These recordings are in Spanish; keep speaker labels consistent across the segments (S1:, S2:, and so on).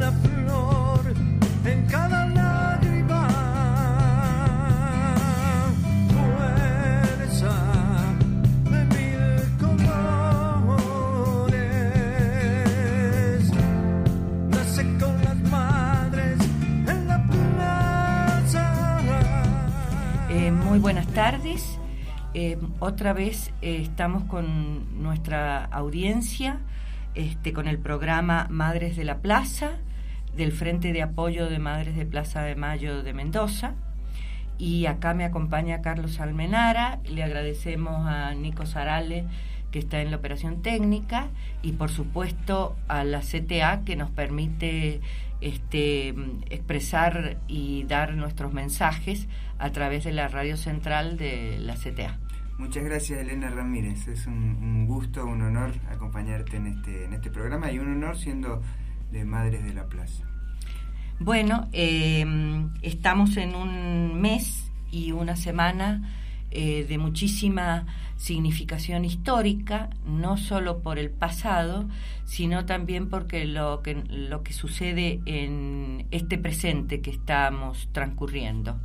S1: cada flor, en cada lágrima, fuerza de mil colores, nace con las madres en la plaza.
S2: Muy buenas tardes. Otra vez estamos con nuestra audiencia, con el programa Madres de la Plaza, del Frente de Apoyo de Madres de Plaza de Mayo de Mendoza. Y acá me acompaña Carlos Almenara. Le agradecemos a Nico Sarale, que está en la operación técnica, y por supuesto a la CTA, que nos permite expresar y dar nuestros mensajes a través de la radio central de la CTA.
S3: Muchas gracias, Elena Ramírez. Es un gusto, un honor acompañarte en este programa, y un honor siendo de Madres de la Plaza.
S2: Bueno, estamos en un mes y una semana de muchísima significación histórica, no solo por el pasado, sino también porque lo que sucede en este presente que estamos transcurriendo.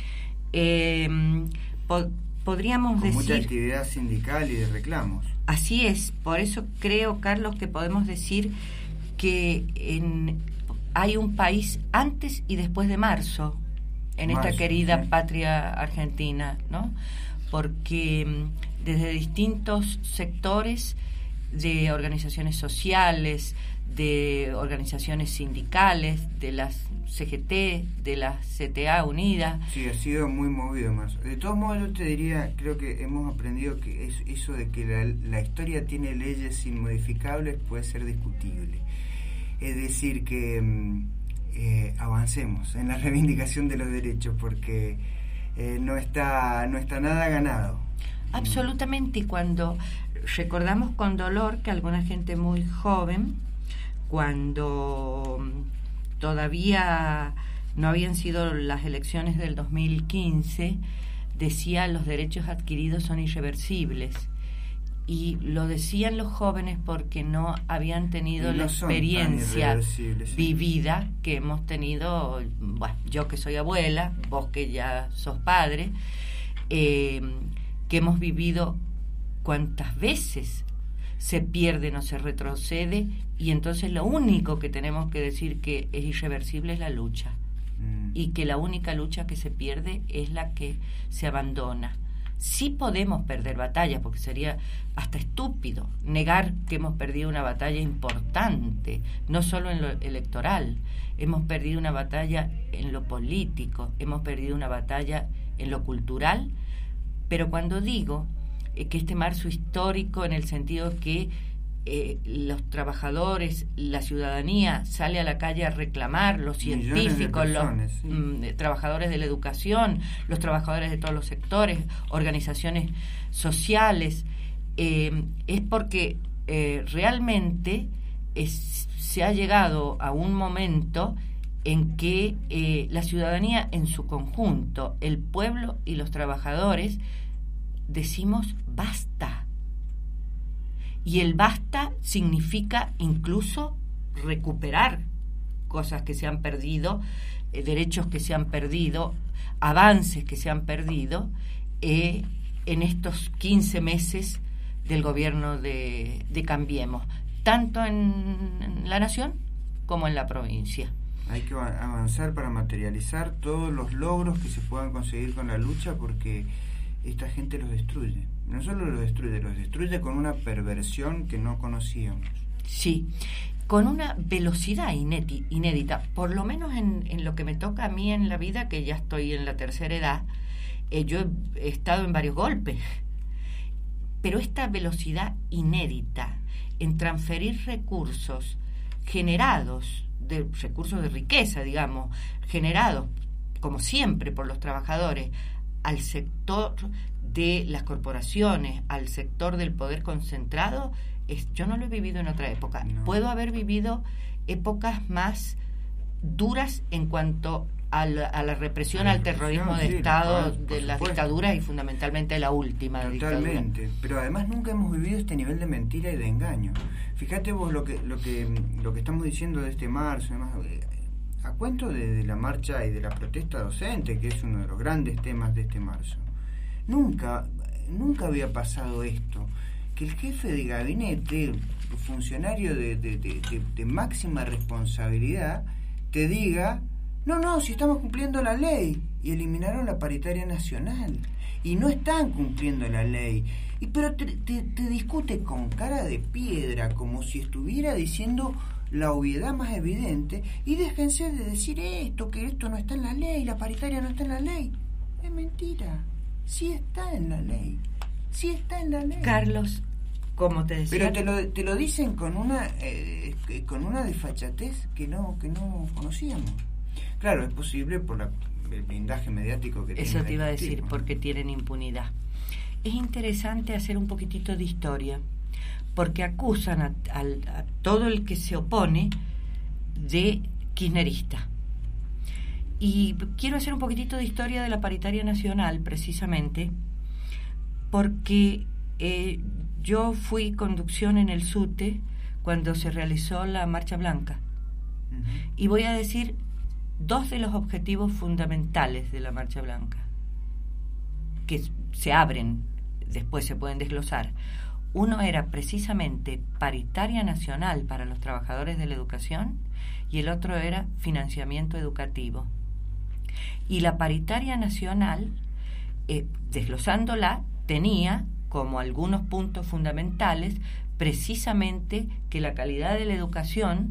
S2: Podríamos decir...
S3: mucha actividad sindical y de reclamos.
S2: Así es, por eso creo, Carlos, que podemos decir que hay un país antes y después de marzo en esta querida patria argentina, ¿no? Porque desde distintos sectores de organizaciones sociales, de organizaciones sindicales, de las CGT, de la CTA Unida.
S3: Sí, ha sido muy movido más. De todos modos, yo te diría, creo que hemos aprendido que eso de que la historia tiene leyes inmodificables puede ser discutible. Es decir, que avancemos en la reivindicación de los derechos, porque no está nada ganado.
S2: Absolutamente, y cuando recordamos con dolor que alguna gente muy joven, cuando todavía no habían sido las elecciones del 2015, decía los derechos adquiridos son irreversibles. Y lo decían los jóvenes porque no habían tenido la experiencia vivida que hemos tenido, bueno, yo que soy abuela, vos que ya sos padre, que hemos vivido cuántas veces se pierde, no se retrocede, y entonces lo único que tenemos que decir que es irreversible es la lucha, y que la única lucha que se pierde es la que se abandona. Sí podemos perder batallas, porque sería hasta estúpido negar que hemos perdido una batalla importante, no solo en lo electoral, hemos perdido una batalla en lo político, hemos perdido una batalla en lo cultural, pero cuando digo que este marzo histórico, en el sentido que los trabajadores, la ciudadanía sale a la calle a reclamar, los científicos, personas, los trabajadores de la educación, los trabajadores de todos los sectores, organizaciones sociales, es porque realmente se ha llegado a un momento en que la ciudadanía en su conjunto, el pueblo y los trabajadores, decimos basta. Y el basta significa incluso recuperar cosas que se han perdido, derechos que se han perdido, avances que se han perdido en estos 15 meses del gobierno de Cambiemos, tanto en la nación como en la provincia.
S3: Hay que avanzar para materializar todos los logros que se puedan conseguir con la lucha, porque esta gente los destruye. No solo los destruye con una perversión que no conocíamos. Sí,
S2: con una velocidad inédita, por lo menos en lo que me toca a mí en la vida, que ya estoy en la tercera edad. Yo he estado en varios golpes, pero esta velocidad inédita en transferir recursos generados, recursos de riqueza, digamos, generados, como siempre, por los trabajadores, al sector de las corporaciones, al sector del poder concentrado, yo no lo he vivido en otra época. No. Puedo haber vivido épocas más duras en cuanto a la represión, al terrorismo de Estado, de las dictaduras y fundamentalmente la última dictadura.
S3: Totalmente, pero además nunca hemos vivido este nivel de mentira y de engaño. Fíjate vos lo que estamos diciendo de este marzo, además, a cuento de la marcha y de la protesta docente, que es uno de los grandes temas de este marzo. Nunca había pasado esto, que el jefe de gabinete, funcionario de máxima responsabilidad, te diga: no, si estamos cumpliendo la ley, y eliminaron la paritaria nacional, y no están cumpliendo la ley, pero te discute con cara de piedra, como si estuviera diciendo la obviedad más evidente, y déjense de decir esto, que esto no está en la ley, la paritaria no está en la ley. Es mentira, sí está en la ley, sí está en la ley.
S2: Carlos, como te decía...
S3: Pero te lo dicen con una desfachatez que no conocíamos. Claro, es posible por el blindaje mediático que tiene.
S2: Eso te iba a decir, porque tienen impunidad. Es interesante hacer un poquitito de historia, porque acusan a todo el que se opone de kirchnerista. Y quiero hacer un poquitito de historia de la paritaria nacional, precisamente, porque yo fui conducción en el SUTE cuando se realizó la Marcha Blanca. Uh-huh. Y voy a decir dos de los objetivos fundamentales de la Marcha Blanca, que se abren, después se pueden desglosar. Uno era precisamente paritaria nacional para los trabajadores de la educación y el otro era financiamiento educativo. Y la paritaria nacional, desglosándola, tenía como algunos puntos fundamentales precisamente que la calidad de la educación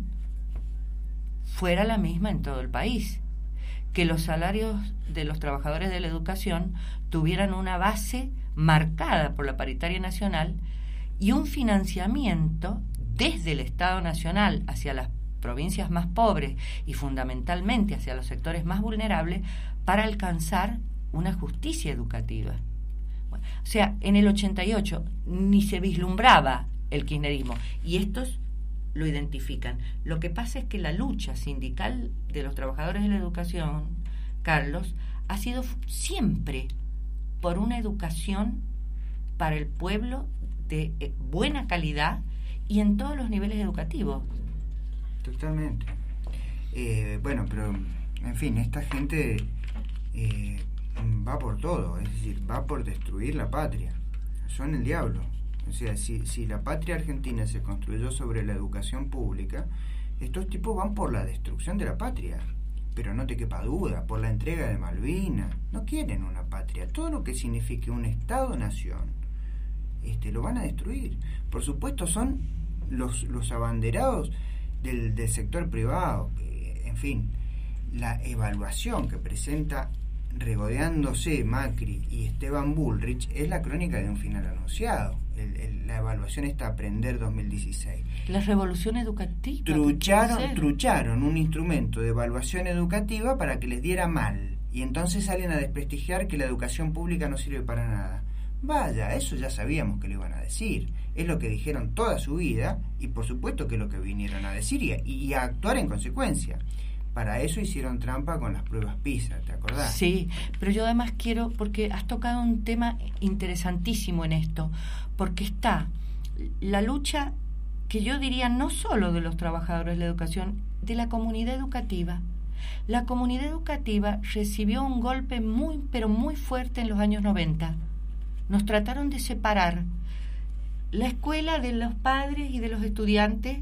S2: fuera la misma en todo el país, que los salarios de los trabajadores de la educación tuvieran una base marcada por la paritaria nacional y un financiamiento desde el Estado Nacional hacia las provincias más pobres y fundamentalmente hacia los sectores más vulnerables para alcanzar una justicia educativa. Bueno, o sea, en el 88 ni se vislumbraba el kirchnerismo y estos lo identifican. Lo que pasa es que la lucha sindical de los trabajadores de la educación, Carlos, ha sido siempre por una educación para el pueblo de buena calidad y en todos los niveles educativos.
S3: Totalmente. Bueno, pero en fin, esta gente va por todo, es decir, va por destruir la patria. Son el diablo. O sea, si la patria argentina se construyó sobre la educación pública, estos tipos van por la destrucción de la patria. Pero no te quepa duda, por la entrega de Malvinas. No quieren una patria. Todo lo que signifique un Estado-nación, lo van a destruir. Por supuesto, son los abanderados del sector privado. En fin, la evaluación que presenta regodeándose Macri y Esteban Bullrich es la crónica de un final anunciado. La evaluación está Aprender 2016.
S2: La revolución educativa.
S3: Trucharon un instrumento de evaluación educativa para que les diera mal. Y entonces salen a desprestigiar que la educación pública no sirve para nada. Vaya, eso ya sabíamos que lo iban a decir. Es lo que dijeron toda su vida y por supuesto que es lo que vinieron a decir y a actuar en consecuencia. Para eso hicieron trampa con las pruebas PISA, ¿te acordás?
S2: Sí, pero yo además quiero, porque has tocado un tema interesantísimo en esto, porque está la lucha, que yo diría no solo de los trabajadores de la educación, de la comunidad educativa. La comunidad educativa recibió un golpe muy, pero muy fuerte en los años 90. Nos trataron de separar la escuela de los padres y de los estudiantes.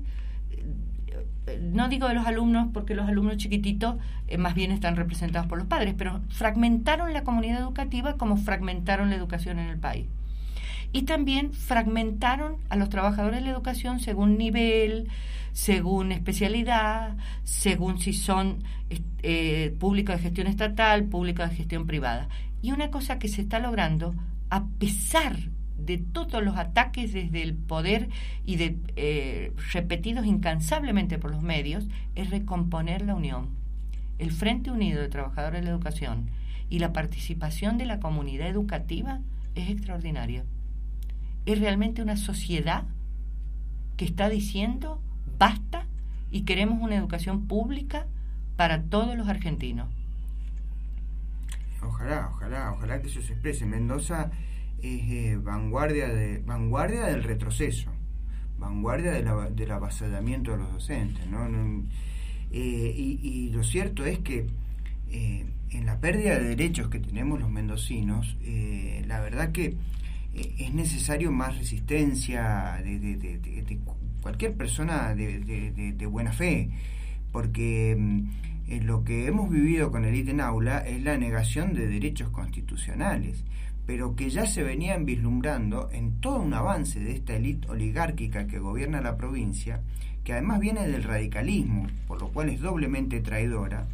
S2: No digo de los alumnos, porque los alumnos chiquititos más bien están representados por los padres, pero fragmentaron la comunidad educativa como fragmentaron la educación en el país. Y también fragmentaron a los trabajadores de la educación según nivel, según especialidad, según si son público de gestión estatal, público de gestión privada. Y una cosa que se está logrando, a pesar de todos los ataques desde el poder y de repetidos incansablemente por los medios, es recomponer la unión. El Frente Unido de Trabajadores de la Educación y la participación de la comunidad educativa es extraordinaria. Es realmente una sociedad que está diciendo basta y queremos una educación pública para todos los argentinos.
S3: Ojalá que eso se exprese. Mendoza es vanguardia del retroceso, vanguardia del avasallamiento de los docentes, ¿no? Y lo cierto es que en la pérdida de derechos que tenemos los mendocinos, la verdad que es necesario más resistencia de cualquier persona de buena fe, porque lo que hemos vivido con el ítem aula es la negación de derechos constitucionales, pero que ya se venían vislumbrando en todo un avance de esta élite oligárquica que gobierna la provincia, que además viene del radicalismo, por lo cual es doblemente traidora,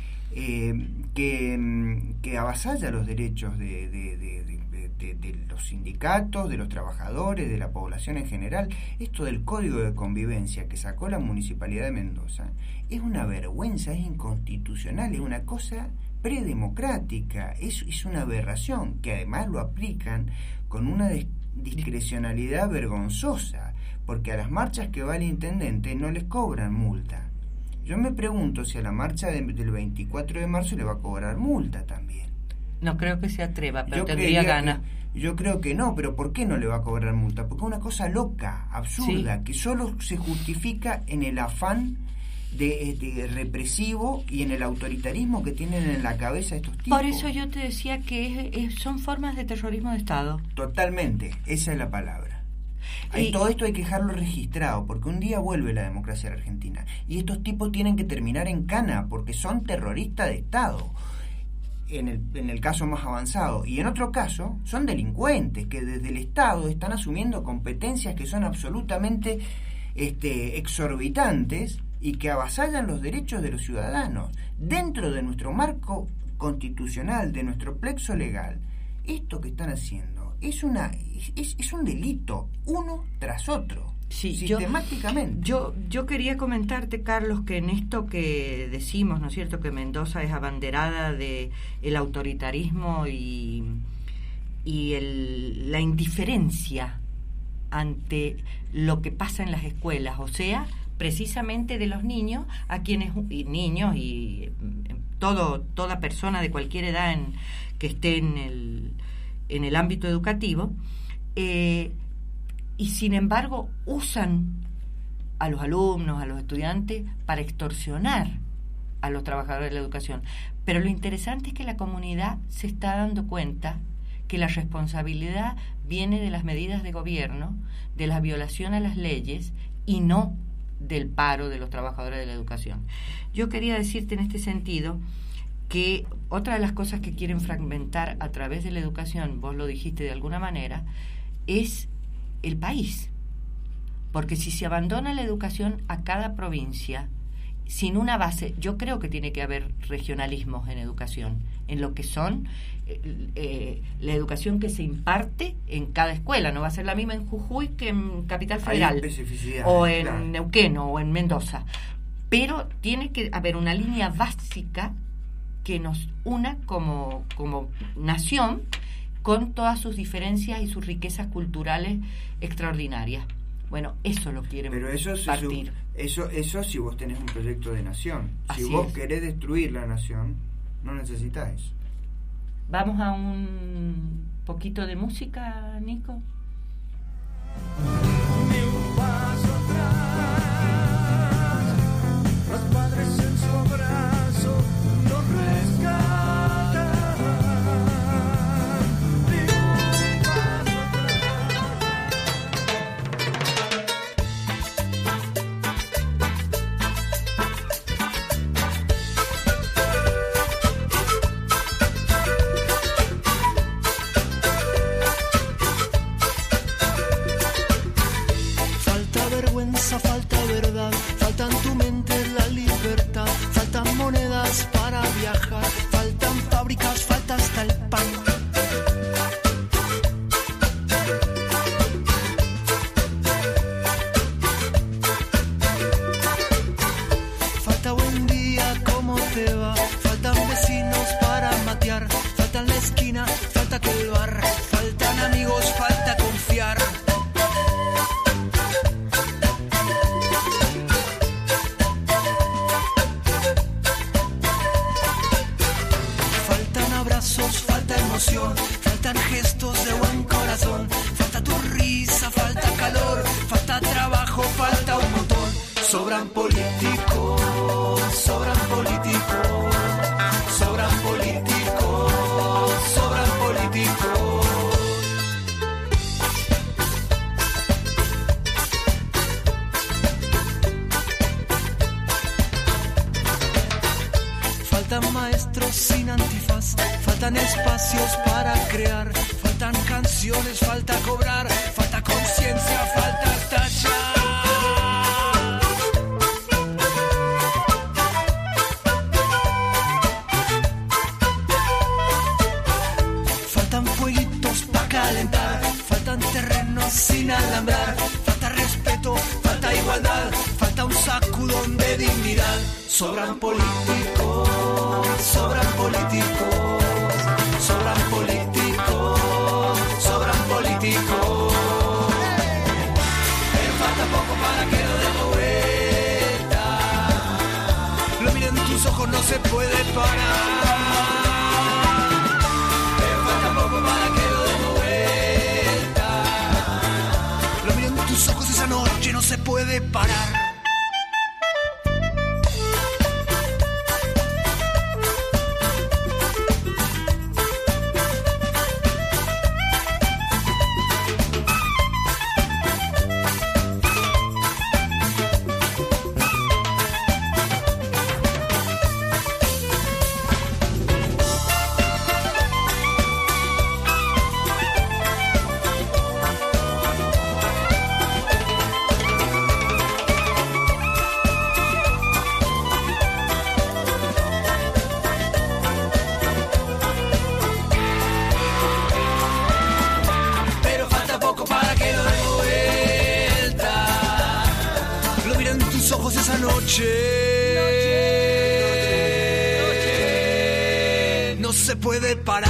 S3: que avasalla los derechos de los sindicatos, de los trabajadores, de la población en general. Esto del Código de Convivencia que sacó la Municipalidad de Mendoza es una vergüenza, es inconstitucional, es una cosa predemocrática, es una aberración, que además lo aplican con una discrecionalidad vergonzosa, porque a las marchas que va el intendente no les cobran multa. Yo me pregunto si a la marcha del 24 de marzo le va a cobrar multa también.
S2: No creo que se atreva, pero tendría ganas.
S3: Yo creo que no, pero ¿por qué no le va a cobrar multa? Porque es una cosa loca, absurda, que solo se justifica en el afán de represivo y en el autoritarismo que tienen en la cabeza estos tipos.
S2: Por eso yo te decía que son formas de terrorismo de Estado.
S3: Totalmente, esa es la palabra. Todo esto hay que dejarlo registrado, porque un día vuelve la democracia a la Argentina y estos tipos tienen que terminar en cana porque son terroristas de Estado, en el caso más avanzado, y en otro caso son delincuentes que desde el Estado están asumiendo competencias que son absolutamente exorbitantes y que avasallan los derechos de los ciudadanos dentro de nuestro marco constitucional, de nuestro plexo legal. Esto que están haciendo es un delito, uno tras otro,
S2: sí,
S3: sistemáticamente.
S2: Yo quería comentarte, Carlos, que en esto que decimos, ¿no es cierto?, que Mendoza es abanderada de el autoritarismo y la indiferencia ante lo que pasa en las escuelas, o sea, precisamente de los niños, a quienes toda persona de cualquier edad que esté en el ámbito educativo, y sin embargo usan a los alumnos, a los estudiantes, para extorsionar a los trabajadores de la educación. Pero lo interesante es que la comunidad se está dando cuenta que la responsabilidad viene de las medidas de gobierno, de la violación a las leyes y no del paro de los trabajadores de la educación. Yo quería decirte en este sentido que otra de las cosas que quieren fragmentar a través de la educación, vos lo dijiste de alguna manera, es el país. Porque si se abandona la educación a cada provincia, sin una base, yo creo que tiene que haber regionalismos en educación, en lo que son la educación que se imparte en cada escuela. No va a ser la misma en Jujuy que en Capital Federal, o en Neuquén o en Mendoza. Pero tiene que haber una línea básica que nos una como nación, con todas sus diferencias y sus riquezas culturales extraordinarias. Bueno, eso lo quieren partir. Eso si vos tenés un proyecto de nación. Si vos querés destruir la nación, no necesitas eso. Vamos a un poquito de música, Nico.
S1: Ni un paso atrás, los padres en su abrazo nos rescatan. Ni un paso
S4: falta verdad, falta en tu mente la libertad, faltan monedas para viajar, faltan fábricas, falta hasta el pan. Falta buen día, ¿cómo te va? Faltan vecinos para matear, falta en la esquina, falta que el bar, faltan amigos, falta confiar. ilusión, faltan gestos de buen corazón, falta tu risa, falta calor, falta trabajo, falta un montón. Sobran políticos, sobran políticos, sobran políticos, sobran políticos. Faltan maestros sin antifaz, faltan espacios para crear, faltan canciones, falta cobrar, falta conciencia, falta tallar. Faltan fueguitos para calentar, faltan terrenos sin alambrar, falta respeto, falta igualdad, falta un sacudón de dignidad. Sobran políticos, sobran políticos, sobran políticos, sobran políticos. Pero falta poco para que lo demos vuelta. Lo miro en tus ojos, no se puede parar. Pero falta poco para que lo demos vuelta. Lo miro en tus ojos, esa noche no se puede parar. No se puede parar.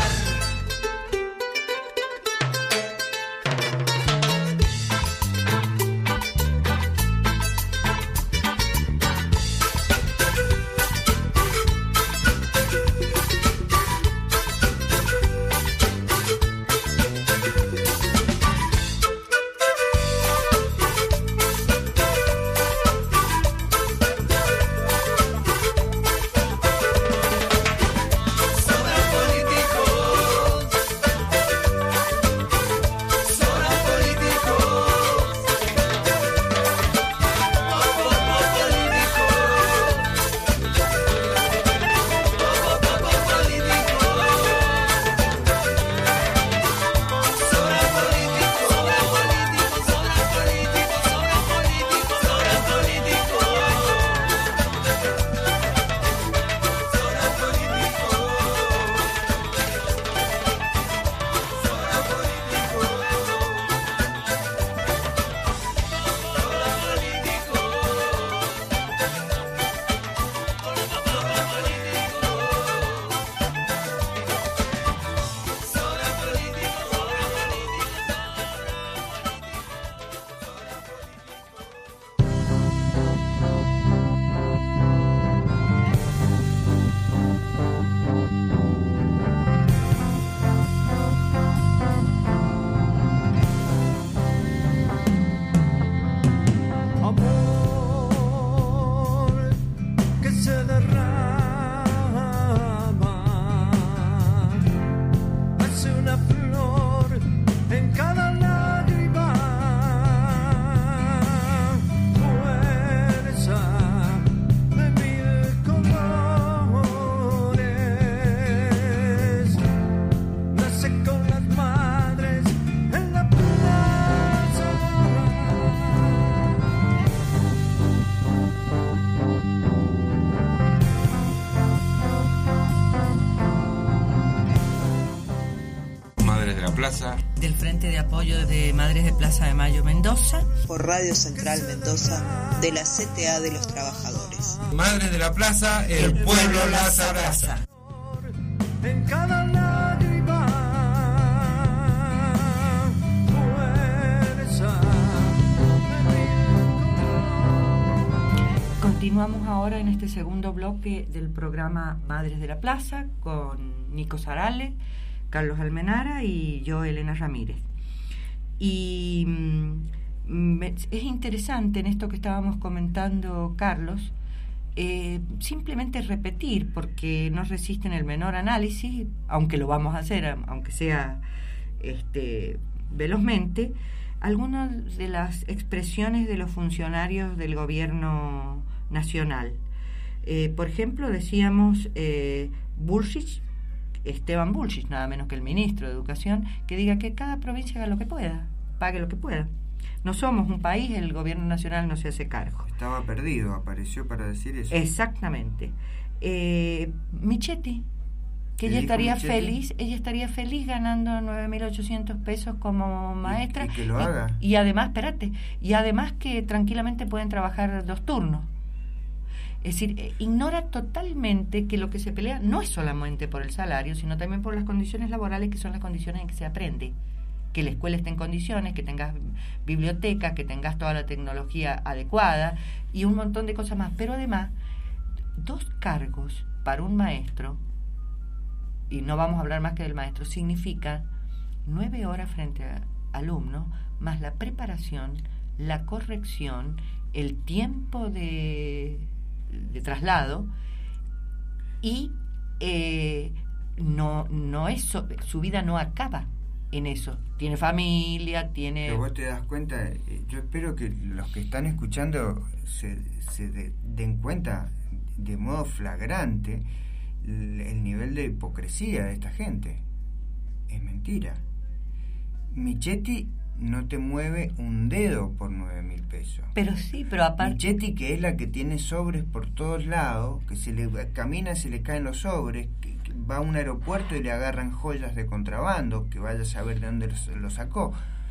S2: Del Frente de Apoyo de Madres de Plaza de Mayo Mendoza.
S5: Por Radio Central Mendoza, de la CTA de los Trabajadores.
S6: Madres de la Plaza, el pueblo las abraza.
S1: En cada lágrima, fuerza.
S2: Continuamos ahora en este segundo bloque del programa Madres de la Plaza con Nico Sarale, Carlos Almenara y yo, Elena Ramírez. Y es interesante en esto que estábamos comentando, Carlos, simplemente repetir, porque no resisten el menor análisis, aunque lo vamos a hacer, aunque sea velozmente, algunas de las expresiones de los funcionarios del gobierno nacional. Por ejemplo, decíamos Bullrich, Esteban Bullrich, nada menos que el ministro de Educación, que diga que cada provincia haga lo que pueda, pague lo que pueda. No somos un país, el gobierno nacional no se hace cargo.
S3: Estaba perdido, apareció para decir eso.
S2: Exactamente. Michetti, que ella estaría feliz ganando 9.800 pesos como maestra.
S3: Y que lo haga.
S2: Y además, además que tranquilamente pueden trabajar 2 turnos. Es decir, ignora totalmente que lo que se pelea no es solamente por el salario, sino también por las condiciones laborales, que son las condiciones en que se aprende. Que la escuela esté en condiciones, que tengas bibliotecas, que tengas toda la tecnología adecuada y un montón de cosas más. Pero además, 2 cargos para un maestro, y no vamos a hablar más que del maestro, significa 9 horas frente a alumnos, más la preparación, la corrección, el tiempo de traslado, y no es su vida no acaba en eso. Tiene familia, tiene...
S3: Pero vos te das cuenta, yo espero que los que están escuchando se den cuenta de modo flagrante el nivel de hipocresía de esta gente. Es mentira. Michetti no te mueve un dedo por 9.000 pesos.
S2: Pero sí, pero aparte...
S3: Michetti, que es la que tiene sobres por todos lados, que se le camina, se le caen los sobres, que va a un aeropuerto y le agarran joyas de contrabando, que vaya a saber de dónde lo sacó.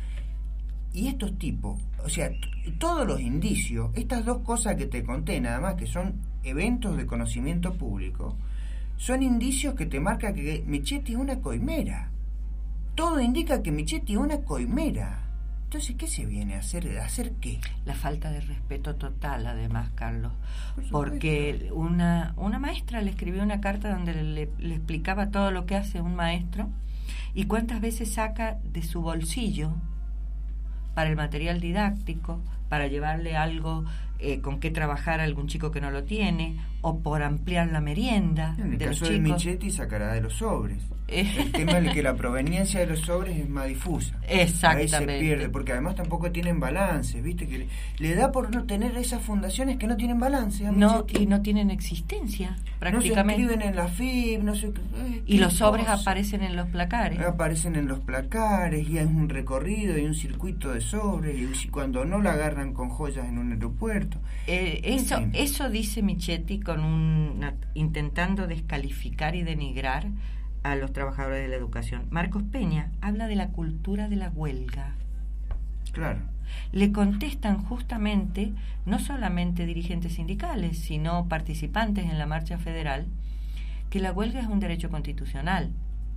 S3: Y estos tipos, o sea, todos los indicios, estas 2 cosas que te conté, nada más, que son eventos de conocimiento público, son indicios que te marcan que Michetti es una coimera. Todo indica que Michetti es una coimera. Entonces, ¿qué se viene a hacer? ¿A hacer qué?
S2: La falta de respeto total, además, Carlos. Porque una maestra le escribió una carta donde le explicaba todo lo que hace un maestro y cuántas veces saca de su bolsillo para el material didáctico, para llevarle algo con qué trabajar a algún chico que no lo tiene, o por ampliar la merienda.
S3: En el caso de Michetti sacará de los sobres. El tema es que la proveniencia de los sobres es más difusa.
S2: Exactamente.
S3: Ahí se pierde, porque además tampoco tienen balance, ¿viste? Que le da por no tener esas fundaciones que no tienen balance.
S2: No, y no tienen existencia, prácticamente.
S3: No se inscriben en la FIB, no sé qué.
S2: Y los sobres aparecen en los placares.
S3: Aparecen en los placares, y hay un recorrido y un circuito de sobres, y cuando no la agarran con joyas en un aeropuerto.
S2: Eso dice Michetti intentando descalificar y denigrar a los trabajadores de la educación. Marcos Peña habla de la cultura de la huelga.
S3: Claro.
S2: Le contestan justamente, no solamente dirigentes sindicales, sino participantes en la marcha federal, que la huelga es un derecho constitucional,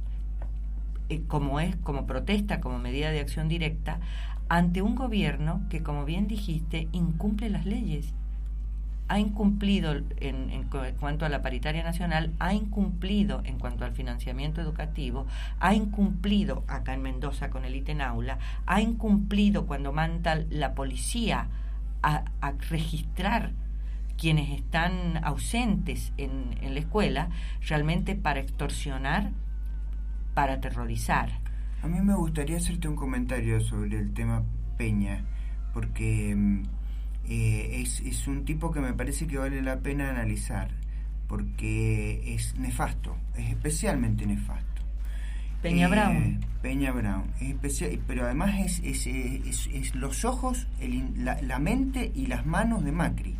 S2: como protesta, como medida de acción directa, ante un gobierno que, como bien dijiste, incumple las leyes. Ha incumplido en cuanto a la paritaria nacional, ha incumplido en cuanto al financiamiento educativo, ha incumplido acá en Mendoza con el ítem aula, ha incumplido cuando manda la policía a registrar quienes están ausentes en la escuela, realmente para extorsionar, para aterrorizar.
S3: A mí me gustaría hacerte un comentario sobre el tema Peña, porque es un tipo que me parece que vale la pena analizar, porque es nefasto, es especialmente nefasto.
S2: Peña Brown,
S3: es especial, pero además es los ojos, la mente y las manos de Macri.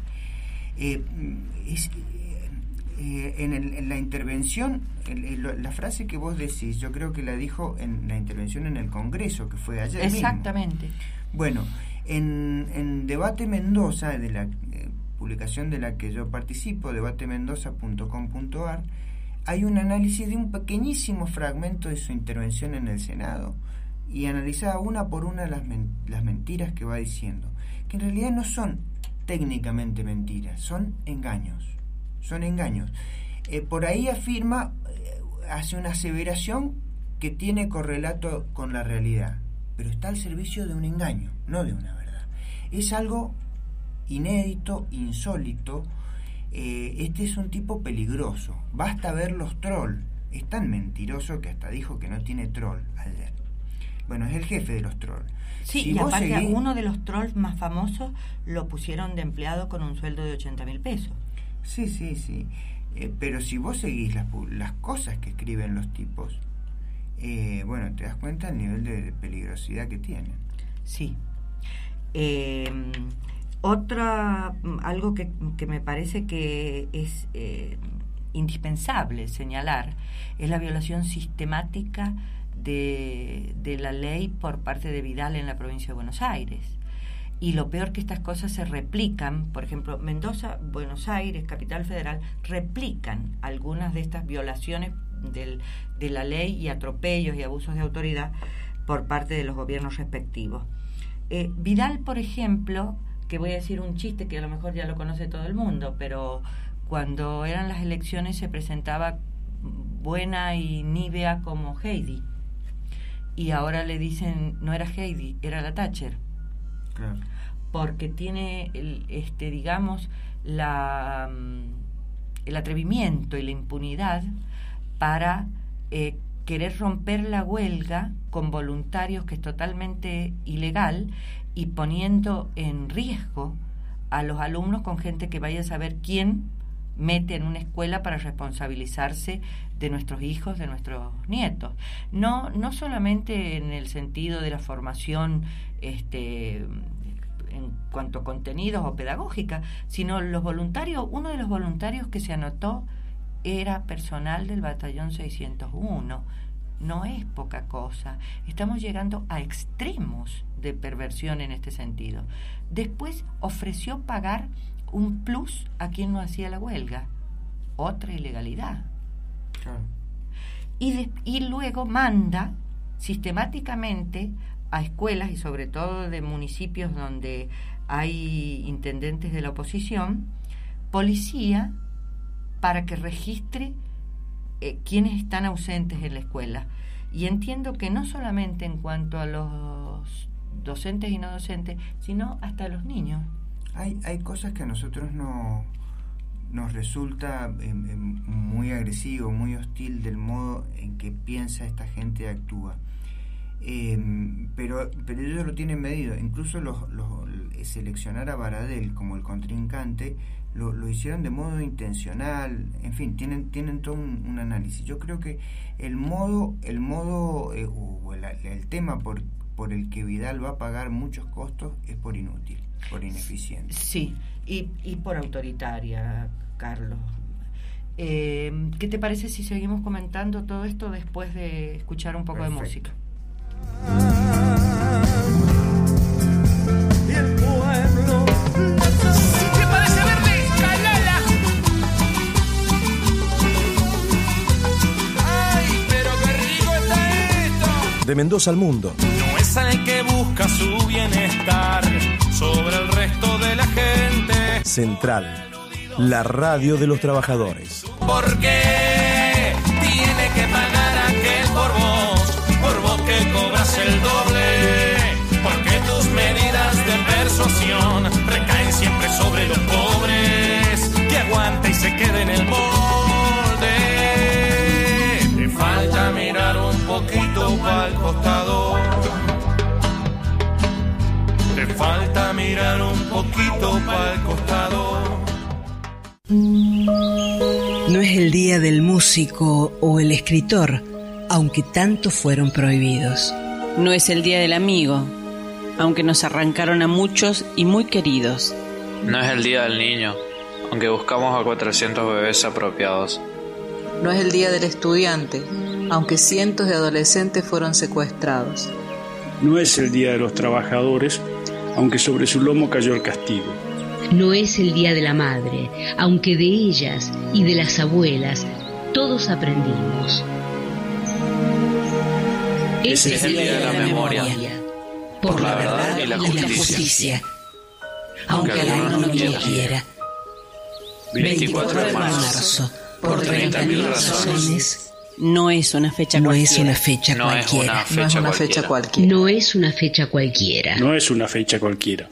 S3: En la intervención, la frase que vos decís, yo creo que la dijo en la intervención en el Congreso, que fue ayer
S2: exactamente
S3: mismo. Bueno, en Debate Mendoza, de la publicación de la que yo participo, debatemendoza.com.ar, hay un análisis de un pequeñísimo fragmento de su intervención en el Senado, y analizaba una por una las mentiras que va diciendo, que en realidad no son técnicamente mentiras, son engaños. Por ahí afirma, hace una aseveración que tiene correlato con la realidad, pero está al servicio de un engaño, no de una verdad. Es algo inédito, insólito. Este es un tipo peligroso. Basta ver los trolls. Es tan mentiroso que hasta dijo que no tiene troll ayer. Bueno, es el jefe de los trolls.
S2: Sí,
S3: Si
S2: y
S3: vos
S2: aparte
S3: seguís,
S2: uno de los trolls más famosos lo pusieron de empleado con un sueldo de 80.000 pesos.
S3: Sí. Pero si vos seguís las cosas que escriben los tipos, bueno, te das cuenta del nivel de peligrosidad que tienen.
S2: Sí. Algo que me parece que es indispensable señalar es la violación sistemática de la ley por parte de Vidal en la provincia de Buenos Aires. Y lo peor que estas cosas se replican, por ejemplo, Mendoza, Buenos Aires, Capital Federal, replican algunas de estas violaciones de la ley y atropellos y abusos de autoridad por parte de los gobiernos respectivos. Vidal, por ejemplo, que voy a decir un chiste que a lo mejor ya lo conoce todo el mundo, pero cuando eran las elecciones se presentaba buena y nívea como Heidi, y ahora le dicen no era Heidi, era la Thatcher.
S3: Claro.
S2: Porque tiene digamos el atrevimiento y la impunidad para querer romper la huelga con voluntarios, que es totalmente ilegal, y poniendo en riesgo a los alumnos con gente que vaya a saber quién mete en una escuela para responsabilizarse de nuestros hijos, de nuestros nietos. No solamente en el sentido de la formación en cuanto a contenidos o pedagógica, sino los voluntarios. Uno de los voluntarios que se anotó era personal del batallón 601. No es poca cosa. Estamos llegando a extremos de perversión en este sentido. Después ofreció pagar un plus a quien no hacía la huelga. Otra ilegalidad.
S3: Claro.
S2: Y luego manda sistemáticamente a escuelas, y sobre todo de municipios donde hay intendentes de la oposición, policía para que registre quienes están ausentes en la escuela. Y entiendo que no solamente en cuanto a los docentes y no docentes, sino hasta a los niños.
S3: Hay cosas que a nosotros nos resulta muy agresivo, muy hostil del modo en que piensa esta gente y actúa. Pero ellos lo tienen medido. Incluso seleccionar a Baradel como el contrincante lo hicieron de modo intencional. En fin, tienen todo un análisis. Yo creo que el tema por el que Vidal va a pagar muchos costos es por inútil, por ineficiente.
S2: Sí, y por autoritaria, Carlos. ¿Qué te parece si seguimos comentando todo esto después de escuchar un poco
S3: Perfecto.
S2: de música?
S1: Y el pueblo
S6: ¿Qué parece verde? ¡Calala! ¡Ay, pero qué rico está esto!
S7: De Mendoza al mundo.
S6: No es el que busca su bienestar sobre el resto de la gente.
S7: Central, la radio de los trabajadores.
S6: ¿Por qué tiene que pagar aquel por vos que cobras el doble? Porque tus medidas de persuasión recaen siempre sobre los pobres, que aguanta y se quede en el molde. Te falta mirar un poquito pa'l costado. Te falta mirar un poquito pa'l costado.
S8: No es el día del músico o el escritor, aunque tantos fueron prohibidos.
S9: No es el día del amigo, aunque nos arrancaron a muchos y muy queridos.
S10: No es el día del niño, aunque buscamos a 400 bebés apropiados.
S11: No es el día del estudiante, aunque cientos de adolescentes fueron secuestrados.
S12: No es el día de los trabajadores, aunque sobre su lomo cayó el castigo.
S13: No es el día de la madre, aunque de ellas y de las abuelas todos aprendimos.
S10: Ese es el día de la memoria, por la verdad y la justicia.
S8: Aunque alguno no quiera.
S10: 24 de marzo,
S8: por 30.000 razones,
S9: no es una fecha cualquiera.
S8: No es una fecha cualquiera.
S11: No es una fecha cualquiera.
S13: No es una fecha cualquiera.
S12: No es una fecha cualquiera.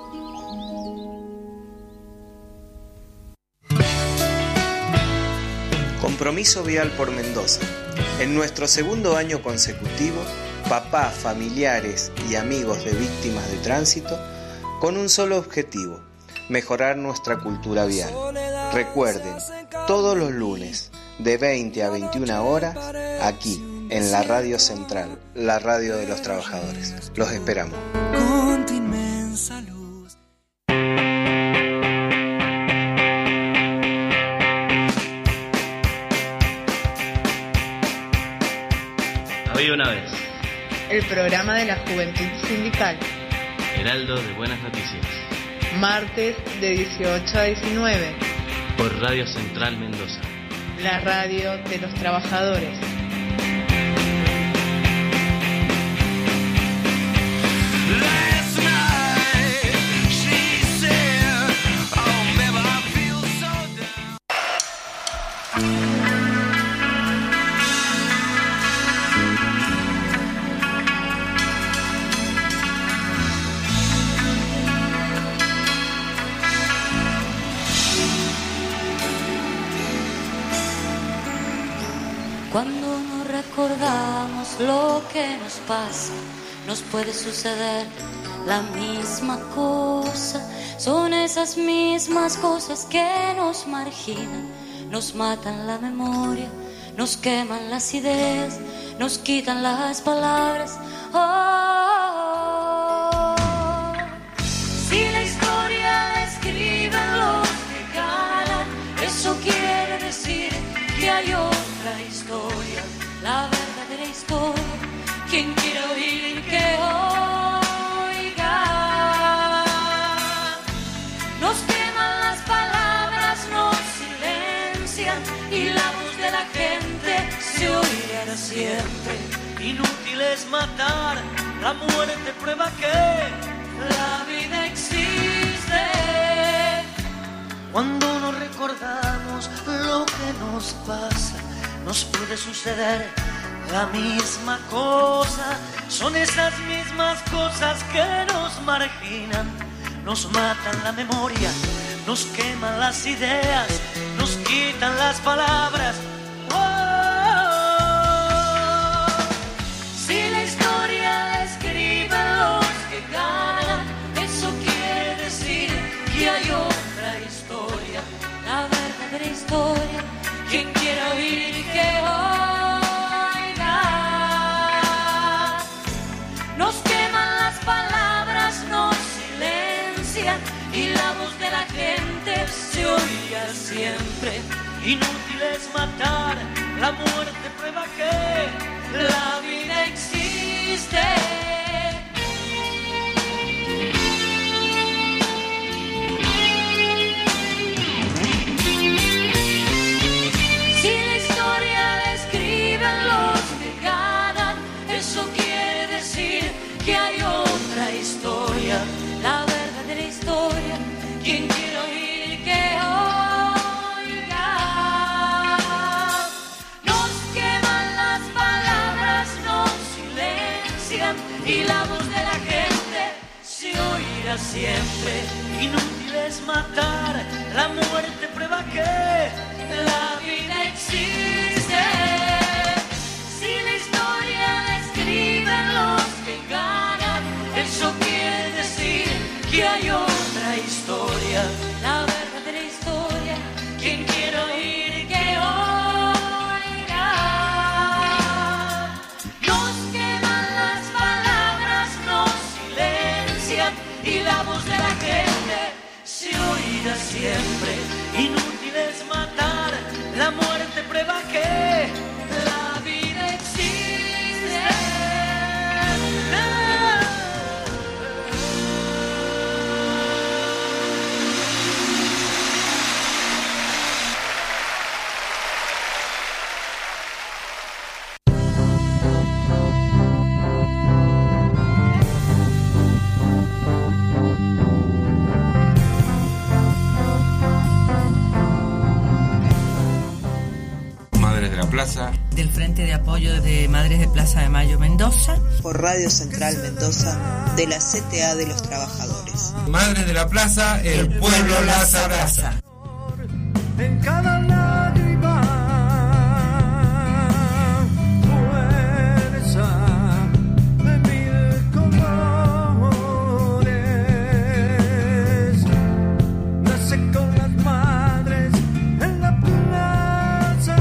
S14: Compromiso Vial por Mendoza. En nuestro segundo año consecutivo, papás, familiares y amigos de víctimas de tránsito, con un solo objetivo: mejorar nuestra cultura vial. Recuerden, todos los lunes, de 20 a 21 horas, aquí, en la Radio Central, la radio de los trabajadores. Los esperamos.
S4: Con tu inmensa luz.
S15: Había una vez.
S16: El programa de la Juventud Sindical.
S15: Heraldo de Buenas Noticias.
S16: Martes de 18 a 19.
S15: Por Radio Central Mendoza.
S16: La radio de los trabajadores.
S17: Cuando no recordamos lo que nos pasa, nos puede suceder la misma cosa. Son esas mismas cosas que nos marginan, nos matan la memoria, nos queman las ideas, nos quitan las palabras. Oh, si la historia la escriben los que ganan, eso quiere decir que hay otra historia, la verdadera historia. Quien quiere oír que oiga. Nos queman las palabras, nos silencian y la voz de la gente se oirá siempre.
S1: Inútil es matar, la muerte prueba que
S17: la vida existe.
S1: Cuando no recordamos lo que nos pasa, nos puede suceder la misma cosa. Son esas mismas cosas que nos marginan, nos matan la memoria, nos queman las ideas, nos quitan las palabras. Oh,
S17: si la historia la escriben los que ganan, eso quiere decir que hay otra historia, la verdadera historia. Quien quiera oír que oiga. Nos queman las palabras, nos silencian y la voz de la gente se oirá siempre.
S1: Inútil es matar, la muerte prueba que
S17: la vida existe. Que hay otra historia, la verdadera historia. Quien quiera oír que oiga. Nos queman las palabras, nos silencian y la voz de la gente se oirá siempre.
S1: Inútil es matar, la muerte prueba que
S17: la vida existe. Si la historia la escriben los que ganan, eso quiere decir que hay otra historia, la verdadera historia. Quien quiera oír que oiga. Nos queman las palabras, nos silencian y la voz de la gente se oirá siempre.
S1: Inútil es matar,
S3: Madres de la Plaza,
S2: del Frente de Apoyo de Madres de Plaza de Mayo Mendoza,
S5: por Radio Central Mendoza, de la CTA de los Trabajadores.
S3: Madres de la Plaza, el pueblo las abraza.
S4: En cada lágrima, fuerza de mil colores, nace con las madres en la plaza.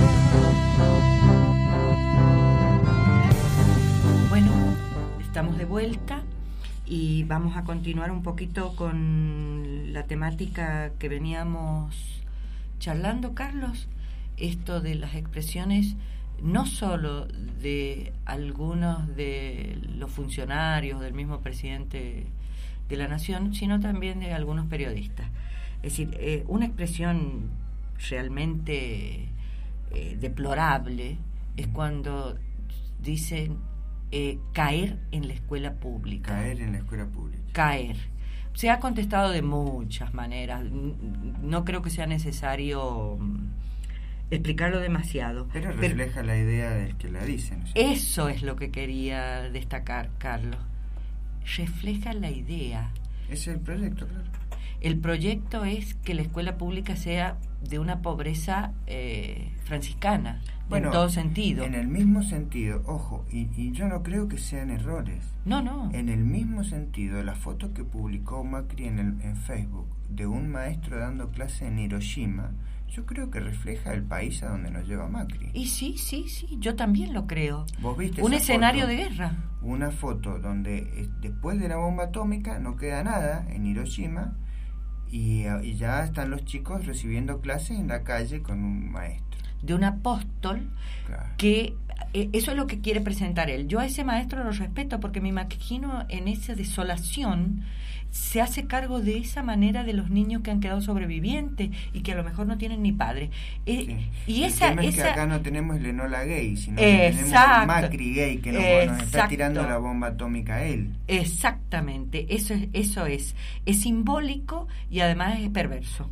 S2: Bueno, estamos de vuelta y vamos a continuar un poquito con la temática que veníamos charlando, Carlos, esto de las expresiones no solo de algunos de los funcionarios, del mismo presidente de la Nación, sino también de algunos periodistas. Es decir, una expresión realmente deplorable es cuando dicen caer en la escuela pública.
S3: Caer en la escuela pública.
S2: Caer. Se ha contestado de muchas maneras. No creo que sea necesario explicarlo demasiado.
S3: Pero refleja la idea del que la dice, ¿no?
S2: Eso es lo que quería destacar, Carlos. Refleja la idea.
S3: Ese es el proyecto, claro.
S2: El proyecto es que la escuela pública sea de una pobreza franciscana, bueno, en todo sentido.
S3: En el mismo sentido, ojo, y yo no creo que sean errores.
S2: No.
S3: En el mismo sentido, la foto que publicó Macri en Facebook de un maestro dando clase en Hiroshima, yo creo que refleja el país a donde nos lleva Macri.
S2: Y sí, yo también lo creo.
S3: ¿Vos viste
S2: un escenario
S3: foto,
S2: de guerra?
S3: Una foto donde después de la bomba atómica no queda nada en Hiroshima y ya están los chicos recibiendo clases en la calle con un maestro.
S2: De un apóstol, claro, que eso es lo que quiere presentar él. Yo a ese maestro lo respeto porque me imagino en esa desolación se hace cargo de esa manera de los niños que han quedado sobrevivientes y que a lo mejor no tienen ni padre.
S3: Sí.
S2: Y
S3: el tema es que acá no tenemos el Enola gay, sino que tenemos el Macri gay que nos está tirando la bomba atómica a él.
S2: Exactamente, eso es simbólico y además es perverso.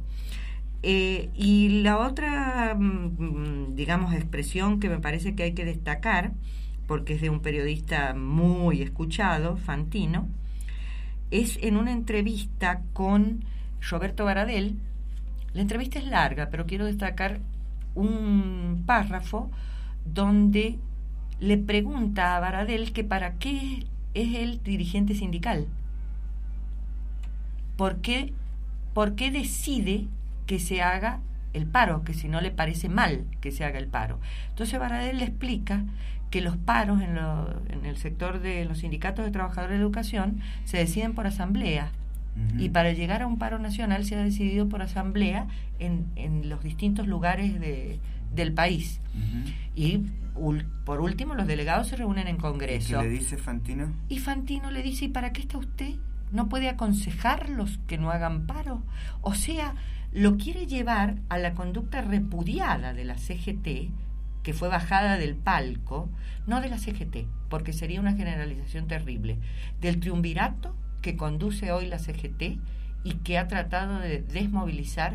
S2: Y la otra, digamos, expresión que me parece que hay que destacar, porque es de un periodista muy escuchado, Fantino, es en una entrevista con Roberto Baradel. La entrevista es larga, pero quiero destacar un párrafo donde le pregunta a Baradel que para qué es él dirigente sindical. ¿Por qué decide que se haga el paro, que si no le parece mal que se haga el paro? Entonces Baradel le explica que los paros en el sector de los sindicatos de trabajadores de educación se deciden por asamblea, y para llegar a un paro nacional se ha decidido por asamblea en los distintos lugares del país. Y por último los delegados se reúnen en Congreso.
S3: ¿Y qué le dice Fantino?
S2: Y Fantino le dice: ¿y para qué está usted? ¿No puede aconsejarlos que no hagan paro? O sea, lo quiere llevar a la conducta repudiada de la CGT, que fue bajada del palco, no de la CGT, porque sería una generalización terrible, del triunvirato que conduce hoy la CGT y que ha tratado de desmovilizar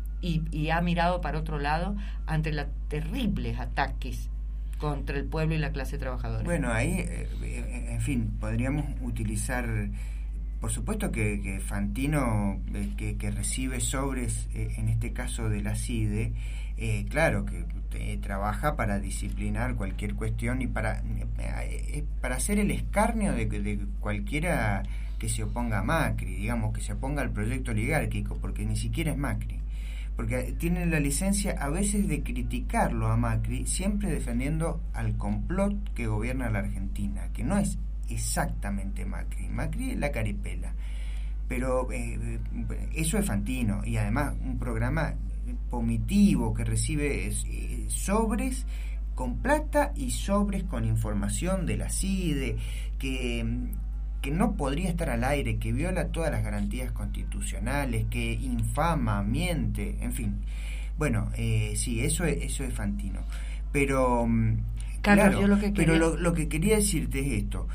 S2: y ha mirado para otro lado ante los terribles ataques contra el pueblo y la clase trabajadora.
S3: Bueno, ahí, en fin, podríamos utilizar... Por supuesto que Fantino, que recibe sobres, en este caso de la CIDE, claro que trabaja para disciplinar cualquier cuestión y para hacer el escarnio de cualquiera que se oponga a Macri, digamos, que se oponga al proyecto oligárquico, porque ni siquiera es Macri. Porque tiene la licencia a veces de criticarlo a Macri, siempre defendiendo al complot que gobierna la Argentina, que no es exactamente Macri es la caripela, pero eso es Fantino, y además un programa vomitivo que recibe sobres con plata y sobres con información de la CIDE que no podría estar al aire, que viola todas las garantías constitucionales, que infama, miente, en fin. Bueno, sí, eso es Fantino, pero
S2: Carlos, yo
S3: lo que quería decirte es esto.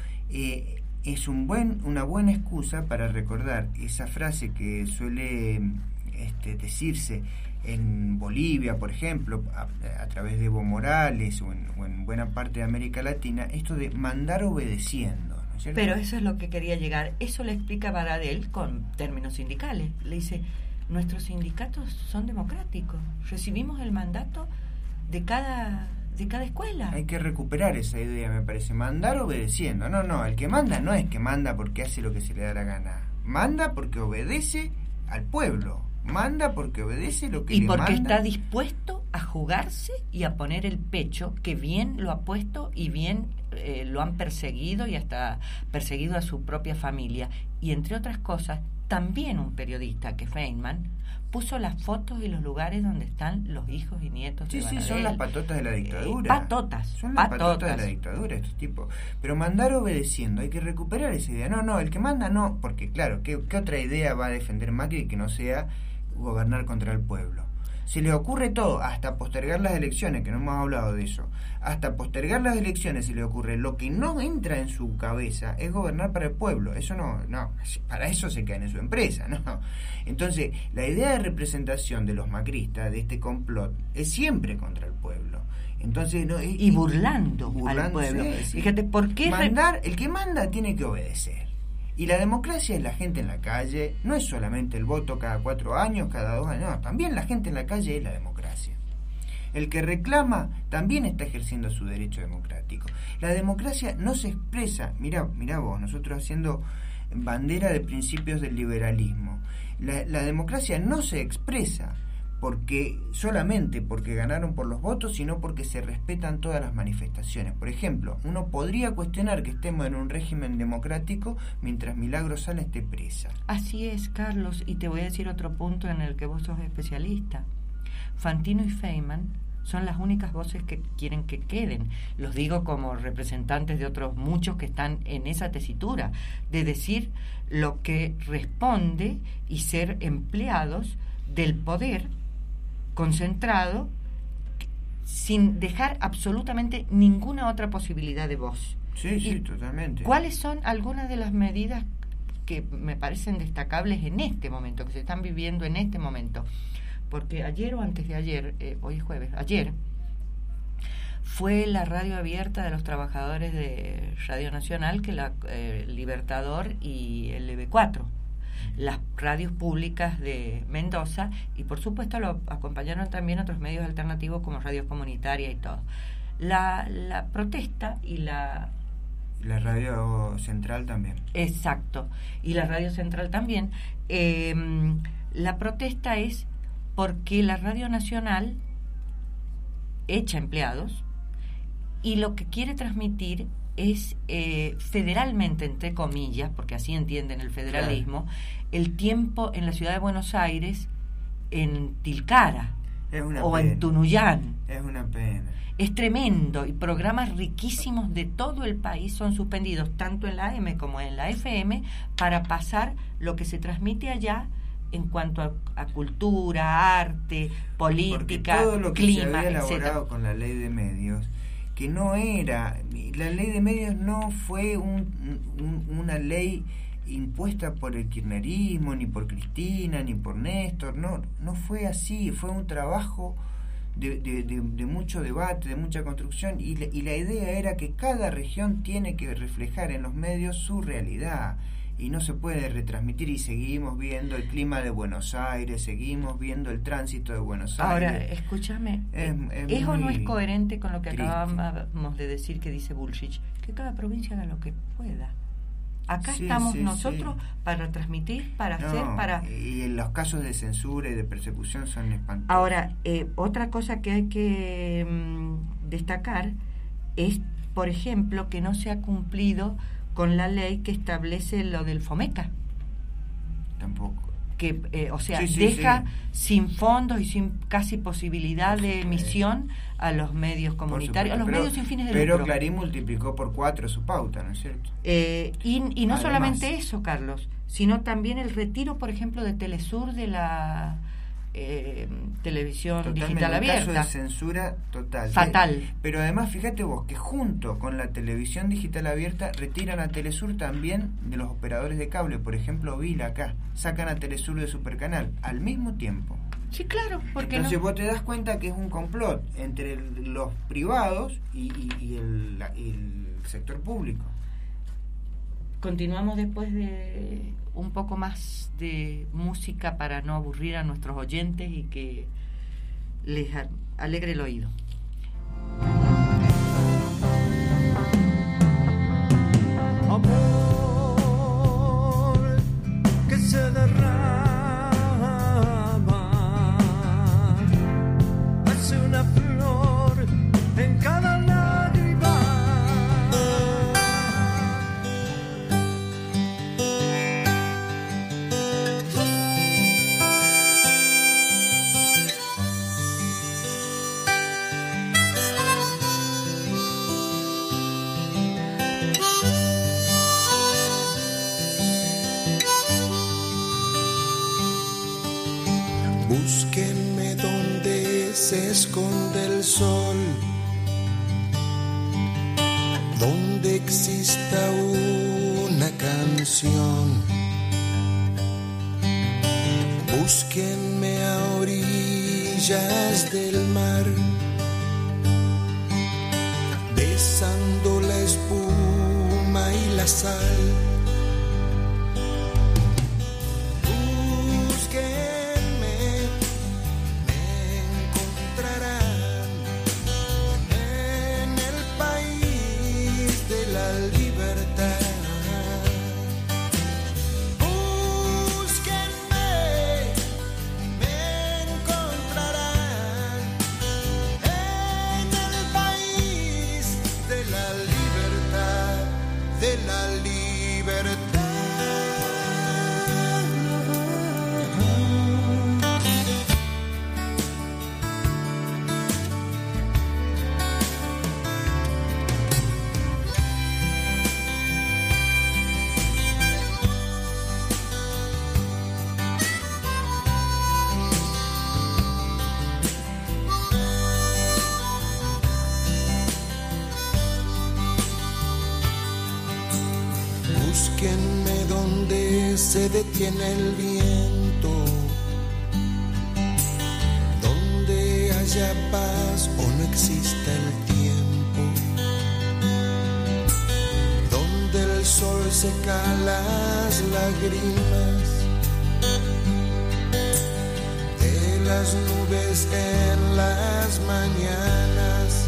S3: Es una buena excusa para recordar esa frase que suele decirse en Bolivia, por ejemplo, a través de Evo Morales o en buena parte de América Latina, esto de mandar obedeciendo, ¿no es cierto?
S2: Pero eso es lo que quería llegar. Eso le explica Baradel con términos sindicales. Le dice, nuestros sindicatos son democráticos, recibimos el mandato de cada escuela.
S3: Hay que recuperar esa idea, me parece. Mandar obedeciendo. No, el que manda no es que manda porque hace lo que se le da la gana. Manda porque obedece al pueblo. Manda porque obedece lo que le manda.
S2: Y porque está dispuesto a jugarse y a poner el pecho, que bien lo ha puesto y bien lo han perseguido y hasta perseguido a su propia familia. Y entre otras cosas, también un periodista, que Feynman, puso las fotos y los lugares donde están los hijos y nietos de Baradel.
S3: Sí, son las patotas de la dictadura.
S2: Son
S3: las patotas de la dictadura, estos tipos. Pero mandar obedeciendo, hay que recuperar esa idea. No, el que manda no, porque claro, ¿qué otra idea va a defender Macri que no sea gobernar contra el pueblo? Se le ocurre todo, hasta postergar las elecciones, que no hemos hablado de eso. Hasta postergar las elecciones se le ocurre. Lo que no entra en su cabeza es gobernar para el pueblo. Eso no, para eso se caen en su empresa, ¿no? Entonces, la idea de representación de los macristas, de este complot, es siempre contra el pueblo. Entonces,
S2: y burlando al pueblo.
S3: Sí.
S2: Fíjate, ¿por qué?
S3: El que manda tiene que obedecer. Y la democracia es la gente en la calle, no es solamente el voto cada 4 años, cada 2 años, no, también la gente en la calle es la democracia. El que reclama también está ejerciendo su derecho democrático. La democracia no se expresa, mirá vos, nosotros haciendo bandera de principios del liberalismo. La democracia no se expresa solamente porque ganaron por los votos, sino porque se respetan todas las manifestaciones. Por ejemplo, uno podría cuestionar que estemos en un régimen democrático mientras Milagros Sala esté presa.
S2: Así es, Carlos, y te voy a decir otro punto en el que vos sos especialista. Fantino y Feynman son las únicas voces que quieren que queden. Los digo como representantes de otros muchos que están en esa tesitura, de decir lo que responde y ser empleados del poder concentrado sin dejar absolutamente ninguna otra posibilidad de voz.
S3: Sí, totalmente.
S2: ¿Cuáles son algunas de las medidas que me parecen destacables en este momento, que se están viviendo en este momento? Porque ayer o antes de ayer, hoy es jueves, ayer fue la radio abierta de los trabajadores de Radio Nacional, que la Libertador y el EB4, las radios públicas de Mendoza, y por supuesto lo acompañaron también otros medios alternativos como radios comunitarias y todo. La protesta y la
S3: radio central también.
S2: Exacto, y la radio central también. La protesta es porque la Radio Nacional echa empleados y lo que quiere transmitir es federalmente, entre comillas, porque así entienden el federalismo, claro, el tiempo en la ciudad de Buenos Aires, en Tilcara o pena. En Tunuyán.
S3: Es una pena.
S2: Es tremendo, y programas riquísimos de todo el país son suspendidos, tanto en la AM como en la FM, para pasar lo que se transmite allá en cuanto a cultura, arte, política,
S3: porque todo lo que
S2: clima,
S3: se había elaborado
S2: etcétera.
S3: Con la ley de medios, que no era, la ley de medios no fue una ley impuesta por el kirchnerismo, ni por Cristina, ni por Néstor, no fue así, fue un trabajo de mucho debate, de mucha construcción, y la idea era que cada región tiene que reflejar en los medios su realidad, y no se puede retransmitir, y seguimos viendo el clima de Buenos Aires, seguimos viendo el tránsito de Buenos Aires.
S2: Ahora, escúchame, ¿es o no es coherente con lo que acabamos de decir que dice Bullrich? Que cada provincia haga lo que pueda. Acá estamos nosotros para transmitir, para hacer, para...
S3: Y los casos de censura y de persecución son espantosos.
S2: Ahora, otra cosa que hay que destacar es, por ejemplo, que no se ha cumplido con la ley que establece lo del FOMECA.
S3: Tampoco.
S2: Que, deja sin fondos y sin casi posibilidad de emisión a los medios comunitarios, a los medios sin fines de lucro.
S3: Pero Clarín multiplicó por 4 su pauta, ¿no es cierto?
S2: Y no además, solamente eso, Carlos, sino también el retiro, por ejemplo, de Telesur de la televisión digital abierta.
S3: Un caso de censura total.
S2: Fatal.
S3: Pero además, fíjate vos, que junto con la televisión digital abierta retiran a Telesur también de los operadores de cable. Por ejemplo, Vila acá. Sacan a Telesur de Supercanal al mismo tiempo.
S2: Sí, claro, porque
S3: entonces
S2: no.
S3: Vos te das cuenta que es un complot entre los privados y el sector público.
S2: Continuamos después de un poco más de música para no aburrir a nuestros oyentes y que les alegre el oído.
S4: Amor que se derrama, hace una flor en cada lágrima.
S18: Búsquenme donde se esconde el sol, donde exista una canción. Búsquenme a orillas del mar, besando la espuma y la sal. Búsquenme donde se detiene el viento, donde haya paz o no exista el tiempo, donde el sol seca las lágrimas de las nubes en las mañanas.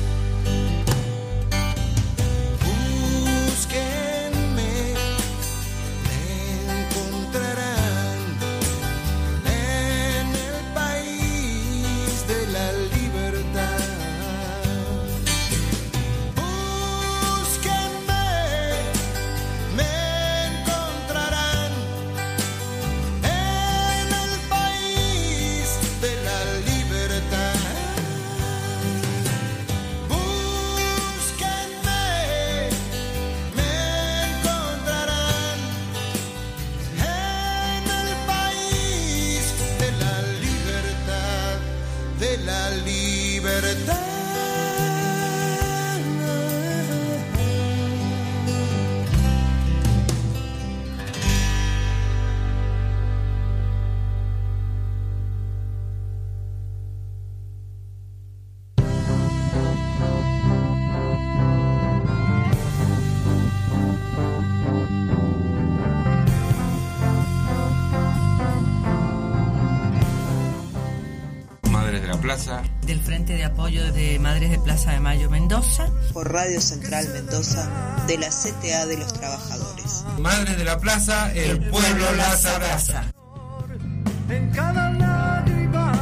S2: Del Frente de Apoyo de Madres de Plaza de Mayo Mendoza.
S5: Por Radio Central Mendoza, de la CTA de los Trabajadores.
S6: Madres de la Plaza, el pueblo las abraza.
S4: En cada lágrima,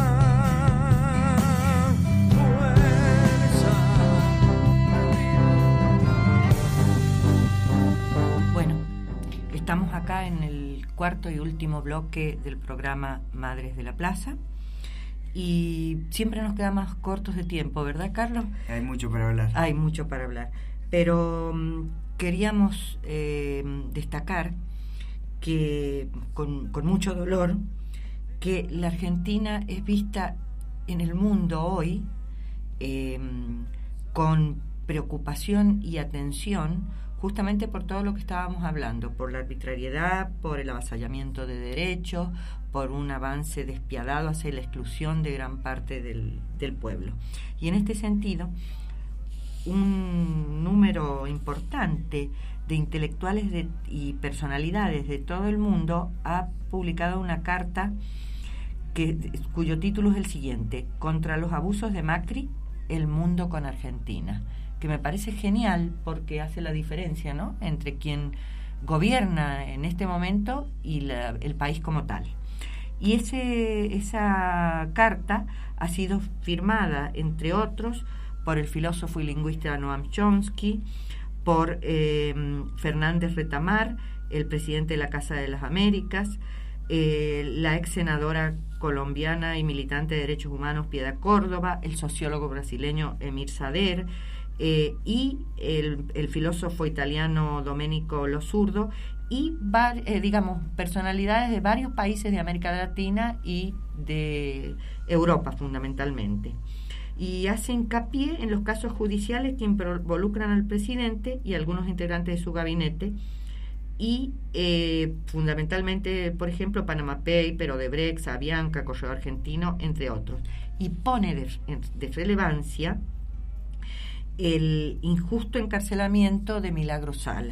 S2: bueno, estamos acá en el cuarto y último bloque del programa Madres de la Plaza. Y siempre nos queda más cortos de tiempo, ¿verdad, Carlos?
S3: Hay mucho para hablar.
S2: Hay mucho para hablar. Pero queríamos destacar que, con mucho dolor, que la Argentina es vista en el mundo hoy con preocupación y atención justamente por todo lo que estábamos hablando, por la arbitrariedad, por el avasallamiento de derechos, por un avance despiadado hacia la exclusión de gran parte del pueblo. Y en este sentido, un número importante de intelectuales y personalidades de todo el mundo ha publicado una carta cuyo título es el siguiente: Contra los abusos de Macri, el mundo con Argentina, que me parece genial porque hace la diferencia, ¿no?, entre quien gobierna en este momento y el país como tal. Y esa carta ha sido firmada, entre otros, por el filósofo y lingüista Noam Chomsky, por Fernández Retamar, el presidente de la Casa de las Américas, la ex senadora colombiana y militante de derechos humanos Piedad Córdoba, el sociólogo brasileño Emir Sader, y el filósofo italiano Domenico Lo Zurdo, y personalidades de varios países de América Latina y de Europa fundamentalmente. Y hace hincapié en los casos judiciales que involucran al presidente y algunos integrantes de su gabinete, y fundamentalmente, por ejemplo, Panama Paper, Odebrecht, Avianca, Correo Argentino, entre otros. Y pone de relevancia el injusto encarcelamiento de Milagro Sala.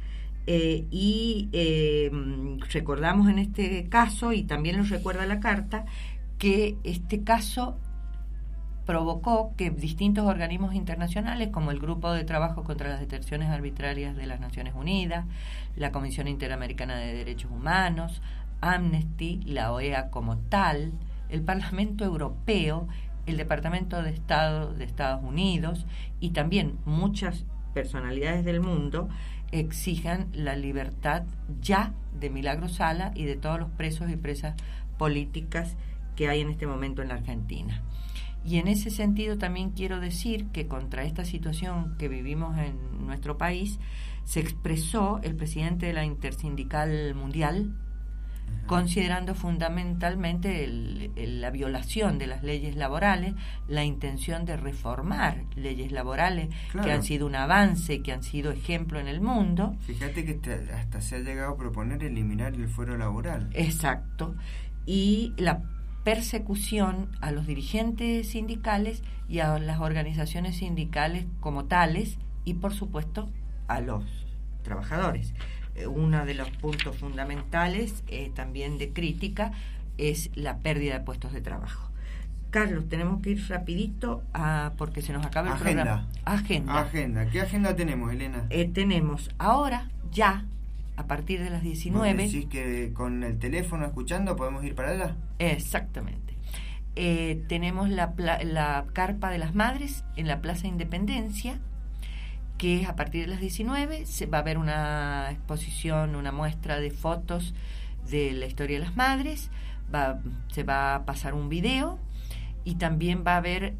S2: Recordamos en este caso, y también nos recuerda la carta, que este caso provocó que distintos organismos internacionales, como el Grupo de Trabajo contra las Detenciones Arbitrarias de las Naciones Unidas, la Comisión Interamericana de Derechos Humanos, Amnesty, la OEA como tal, el Parlamento Europeo, el Departamento de Estado de Estados Unidos y también muchas personalidades del mundo exijan la libertad ya de Milagro Sala y de todos los presos y presas políticas que hay en este momento en la Argentina. Y en ese sentido también quiero decir que contra esta situación que vivimos en nuestro país se expresó el presidente de la Intersindical Mundial, considerando fundamentalmente la violación de las leyes laborales, la intención de reformar leyes laborales, claro, que han sido un avance, que han sido ejemplo en el mundo.
S3: Fíjate que hasta se ha llegado a proponer eliminar el fuero laboral.
S2: Exacto. Y la persecución a los dirigentes sindicales y a las organizaciones sindicales como tales, y por supuesto a los trabajadores. Uno de los puntos fundamentales también de crítica es la pérdida de puestos de trabajo. Carlos, tenemos que ir rapidito porque se nos acaba el programa. Agenda.
S3: ¿Qué agenda tenemos, Elena?
S2: Tenemos ahora ya, a partir de las 19.
S3: ¿Vos decís que con el teléfono escuchando podemos ir para allá?
S2: Exactamente. Tenemos la Carpa de las Madres en la Plaza Independencia, que es a partir de las 19. Va a haber una exposición, una muestra de fotos de la historia de las madres, se va a pasar un video y también va a haber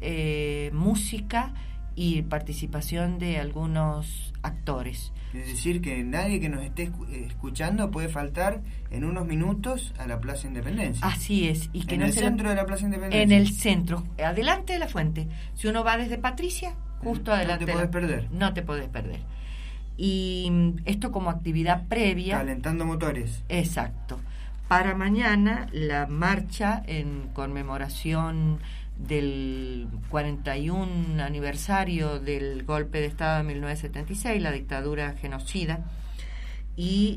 S2: música y participación de algunos actores.
S3: Es decir, que nadie que nos esté escuchando puede faltar en unos minutos a la Plaza Independencia.
S2: Así es. Y que
S3: ¿En el centro de la Plaza Independencia?
S2: En el centro, adelante de la fuente. Si uno va desde Patricia, justo adelante.
S3: No te podés perder.
S2: No te podés perder. Y esto como actividad previa.
S3: Calentando motores.
S2: Exacto. Para mañana, la marcha en conmemoración del 41 aniversario del golpe de Estado de 1976, la dictadura genocida, y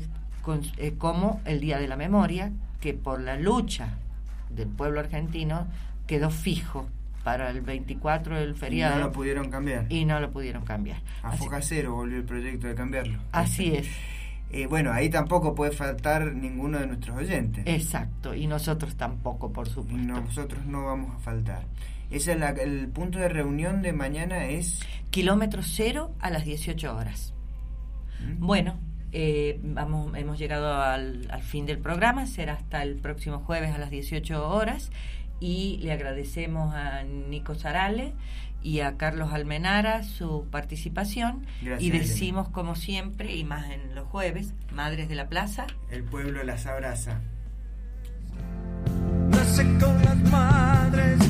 S2: como el Día de la Memoria, que por la lucha del pueblo argentino quedó fijo para el 24 del feriado.
S3: Y no lo pudieron cambiar. A foja cero volvió el proyecto de cambiarlo.
S2: Así es.
S3: Bueno, ahí tampoco puede faltar ninguno de nuestros oyentes.
S2: Exacto, y nosotros tampoco, por supuesto.
S3: Nosotros no vamos a faltar. Ese es el punto de reunión de mañana es...
S2: Kilómetro Cero a las 18 horas. Bueno, hemos llegado al fin del programa, será hasta el próximo jueves a las 18 horas, y le agradecemos a Nico Sarale y a Carlos Almenara su participación.
S3: Gracias,
S2: y decimos, como siempre, y más en los jueves, Madres de la Plaza,
S3: el pueblo las abraza.
S18: Nace con las madres